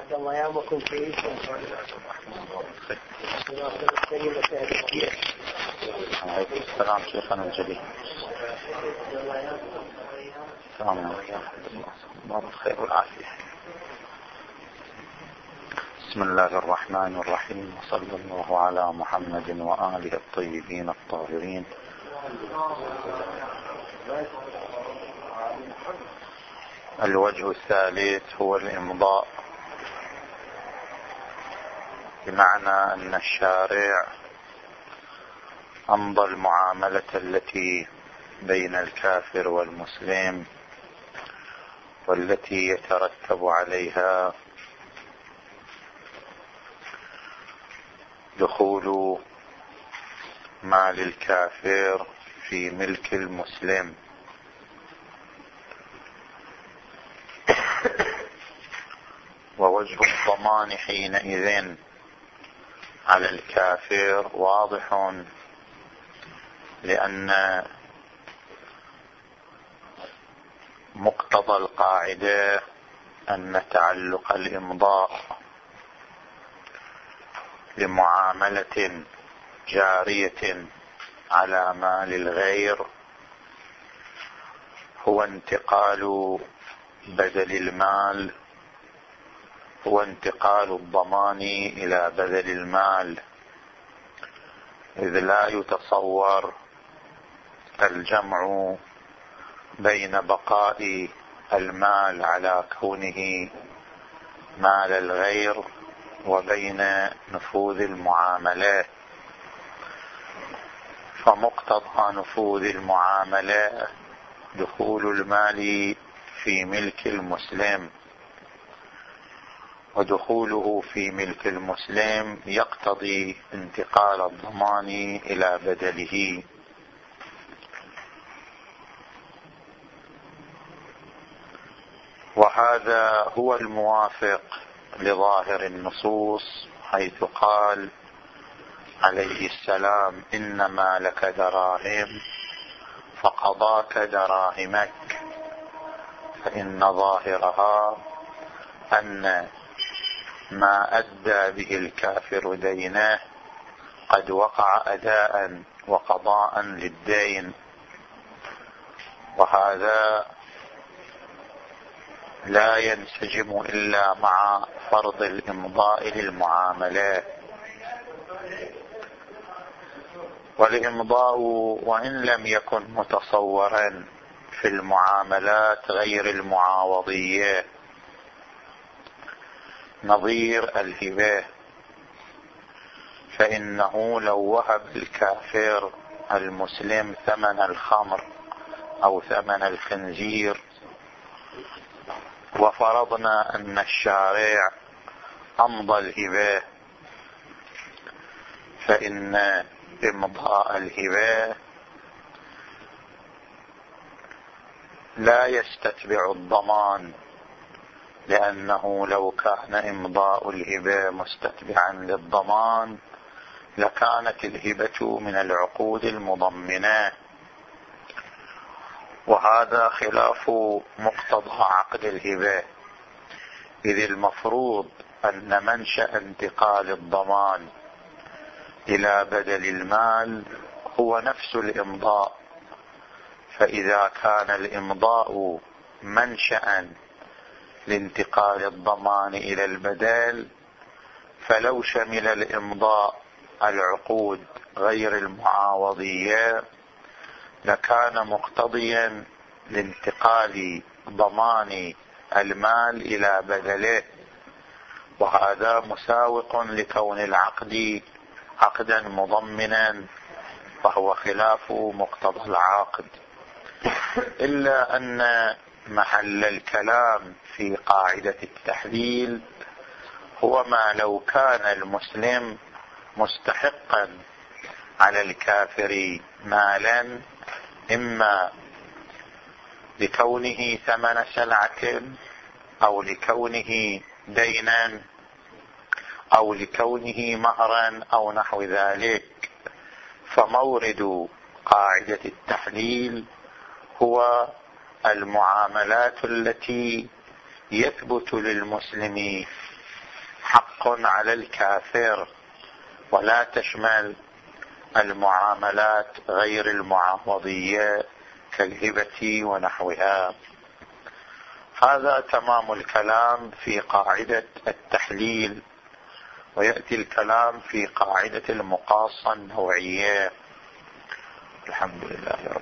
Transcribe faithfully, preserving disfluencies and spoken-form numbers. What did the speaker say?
الله يعمكم كيف عليكم السلام شيخنا الجليل. السلام عليكم الله بالخير والعافية. بسم الله الرحمن الرحيم، وصلى الله على محمد وآله الطيبين الطاهرين. الوجه الثالث هو الإمضاء، بمعنى أن الشارع أمضى المعاملة التي بين الكافر والمسلم والتي يترتب عليها دخول مال الكافر في ملك المسلم، ووجه الضمان حينئذ على الكافر واضح، لأن مقتضى القاعدة أن تعلق الإمضاء لمعاملة جارية على مال الغير هو انتقال بدل المال، هو انتقال الضمان إلى بدل المال، إذ لا يتصور الجمع بين بقاء المال على كونه مال الغير وبين نفوذ المعاملة. فمقتضى نفوذ المعاملة دخول المال في ملك المسلم، ودخوله في ملك المسلم يقتضي انتقال الضمان إلى بدله. وهذا هو الموافق لظاهر النصوص، حيث قال عليه السلام: إنما لك دراهم فقضاك دراهمك، فإن ظاهرها أن ما أدى به الكافر دينه قد وقع أداء وقضاء للدين، وهذا لا ينسجم إلا مع فرض الإمضاء للمعاملات. والإمضاء وإن لم يكن متصورا في المعاملات غير المعاوضية نظير الهبة، فإنه لو وهب الكافر المسلم ثمن الخمر أو ثمن الخنزير، وفرضنا أن الشارع أمضى الهبة، فإن إمضاء الهبة لا يستتبع الضمان، لأنه لو كان إمضاء الهبة مستتبعا للضمان لكانت الهبة من العقود المضمنة، وهذا خلاف مقتضى عقد الهبة، إذ المفروض أن منشأ انتقال الضمان إلى بدل المال هو نفس الإمضاء. فإذا كان الإمضاء منشأ لانتقال الضمان إلى البدل، فلو شمل الإمضاء العقود غير المعاوضية لكان مقتضيا لانتقال ضمان المال إلى بدله، وهذا مساوق لكون العقد عقدا مضمنا، فهو خلاف مقتضى العقد. إلا أن محل الكلام في قاعدة التحليل هو ما لو كان المسلم مستحقا على الكافر مالا، إما لكونه ثمن سلعة أو لكونه دينا أو لكونه مهرا أو نحو ذلك، فمورد قاعدة التحليل هو المعاملات التي يثبت للمسلم حق على الكافر ولا تشمل المعاملات غير المعاوضية كالهبة ونحوها. هذا تمام الكلام في قاعدة التحليل، ويأتي الكلام في قاعدة المقاصة النوعية. الحمد لله رب